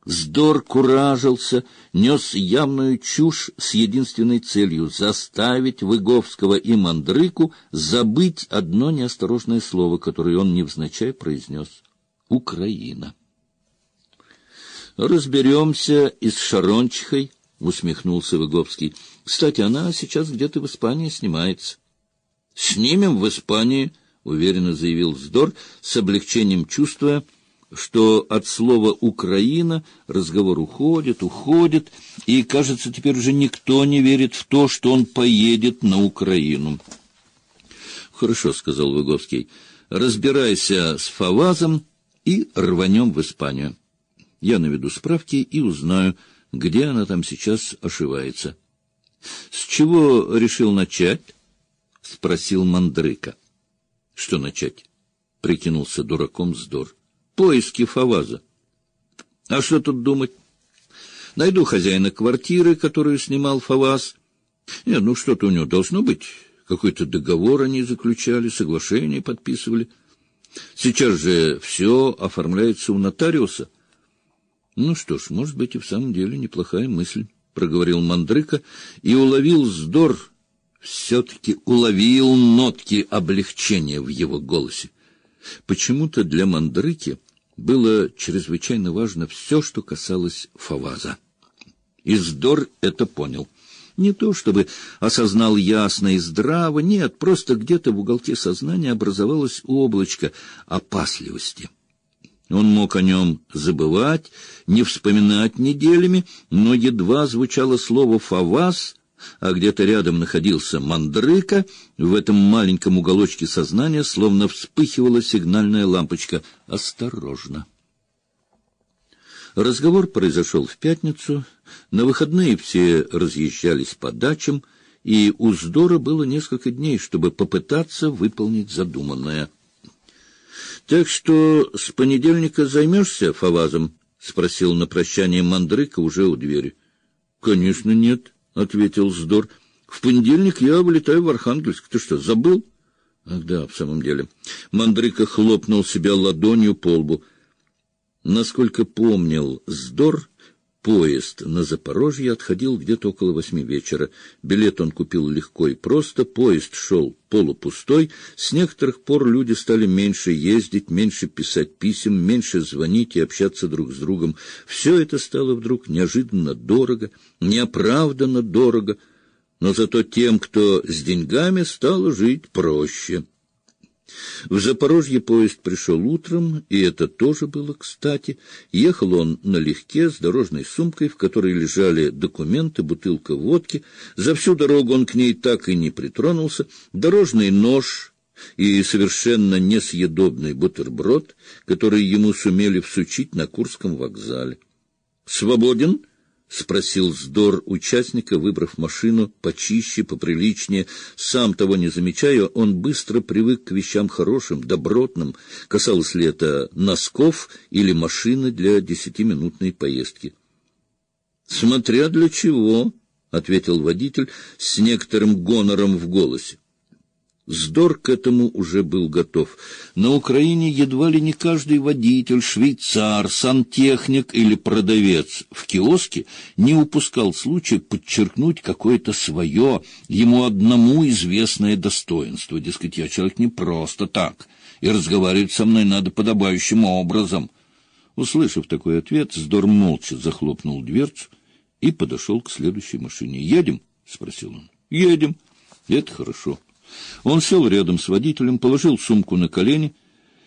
Здор куражился, нес явную чушь с единственной целью — заставить Выговского и Мандрыку забыть одно неосторожное слово, которое он невзначай произнес — «Украина». «Разберемся и с Шарончихой», — усмехнулся Выговский. «Кстати, она сейчас где-то в Испании снимается». «Снимем в Испании», — уверенно заявил Здор, с облегчением чувствуя, что от слова «Украина» разговор уходит, и, кажется, теперь уже никто не верит в то, что он поедет на Украину. «Хорошо», — сказал Выговский, — «разбирайся с Фавазом и рванем в Испанию. Я наведу справки и узнаю, где она там сейчас ошивается». «С чего решил начать?» — спросил Мандрыка. «Что начать?» — прикинулся дураком Здор. «Поиски Фаваза. А что тут думать? Найду хозяина квартиры, которую снимал Фаваз. Нет, ну что-то у него должно быть. Какой-то договор они заключали, соглашение подписывали. Сейчас же все оформляется у нотариуса». «Ну что ж, может быть, и в самом деле неплохая мысль», — проговорил Мандрыка, и уловил Здор, все-таки уловил нотки облегчения в его голосе. Почему-то для Мандрыки было чрезвычайно важно все, что касалось Фаваза. И Здор это понял. Не то чтобы осознал ясно и здраво, нет, просто где-то в уголке сознания образовалось облачко опасливости. Он мог о нем забывать, не вспоминать неделями, но едва звучало слово «Фаваз», а где-то рядом находился Мандрыка, в этом маленьком уголочке сознания словно вспыхивала сигнальная лампочка. «Осторожно!» Разговор произошел в пятницу. На выходные все разъезжались по дачам, и у Здора было несколько дней, чтобы попытаться выполнить задуманное. «Так что с понедельника займешься Фавазом?» — спросил на прощание Мандрыка уже у двери. «Конечно, нет», — ответил Здор. «В понедельник я вылетаю в Архангельск. Ты что, забыл?» «Ах да, в самом деле». Мандрыка хлопнул себя ладонью по лбу. Насколько помнил Здор, поезд на Запорожье отходил где-то около 8 вечера. Билет он купил легко и просто, поезд шел полупустой. С некоторых пор люди стали меньше ездить, меньше писать писем, меньше звонить и общаться друг с другом. Все это стало вдруг неожиданно дорого, неоправданно дорого, но зато тем, кто с деньгами, стало жить проще. В Запорожье поезд пришел утром, и это тоже было кстати. Ехал он налегке, с дорожной сумкой, в которой лежали документы, бутылка водки. За всю дорогу он к ней так и не притронулся. Дорожный нож и совершенно несъедобный бутерброд, который ему сумели всучить на Курском вокзале. «Свободен?» — спросил Здор участника, выбрав машину почище, поприличнее. Сам того не замечая, он быстро привык к вещам хорошим, добротным. Касалось ли это носков или машины для 10-минутной поездки. «Смотря для чего», — ответил водитель с некоторым гонором в голосе. Здор к этому уже был готов. На Украине едва ли не каждый водитель, швейцар, сантехник или продавец в киоске не упускал случая подчеркнуть какое-то свое, ему одному известное достоинство. Дескать, я человек не просто так, и разговаривать со мной надо подобающим образом. Услышав такой ответ, Здор молча захлопнул дверцу и подошел к следующей машине. «Едем?» — спросил он. «Едем. Это хорошо». Он сел рядом с водителем, положил сумку на колени